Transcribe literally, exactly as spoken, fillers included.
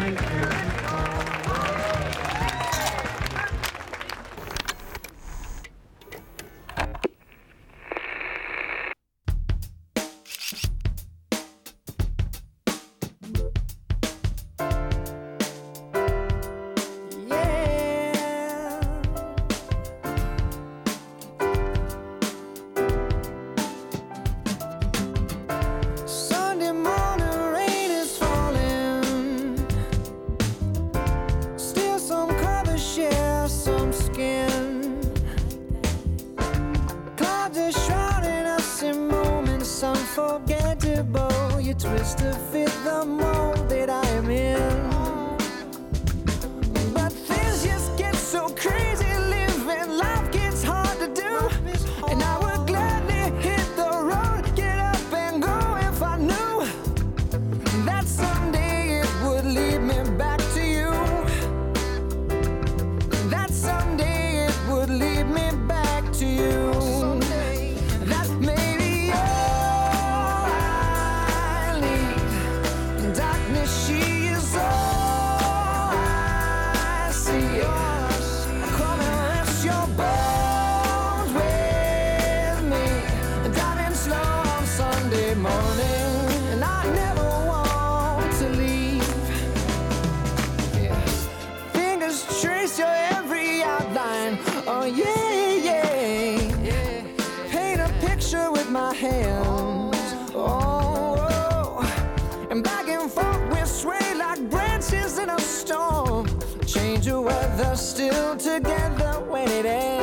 Unforgettable, you twist to fit the mold that I am in. But things just get so crazy, living life gets hard to do. And I would gladly hit the road, get up and go if I knew that someday it would lead me back to you. That someday it would lead me back to you. That maybe she is all I see. Come and rest your bones with me, diving slow on Sunday morning, and I never want to leave. Yeah. Fingers trace your every outline. Oh yeah, yeah, yeah. Paint a picture with my hands. Oh, oh. And back and forth we sway like branches in a storm. Change the weather, still together when it ends.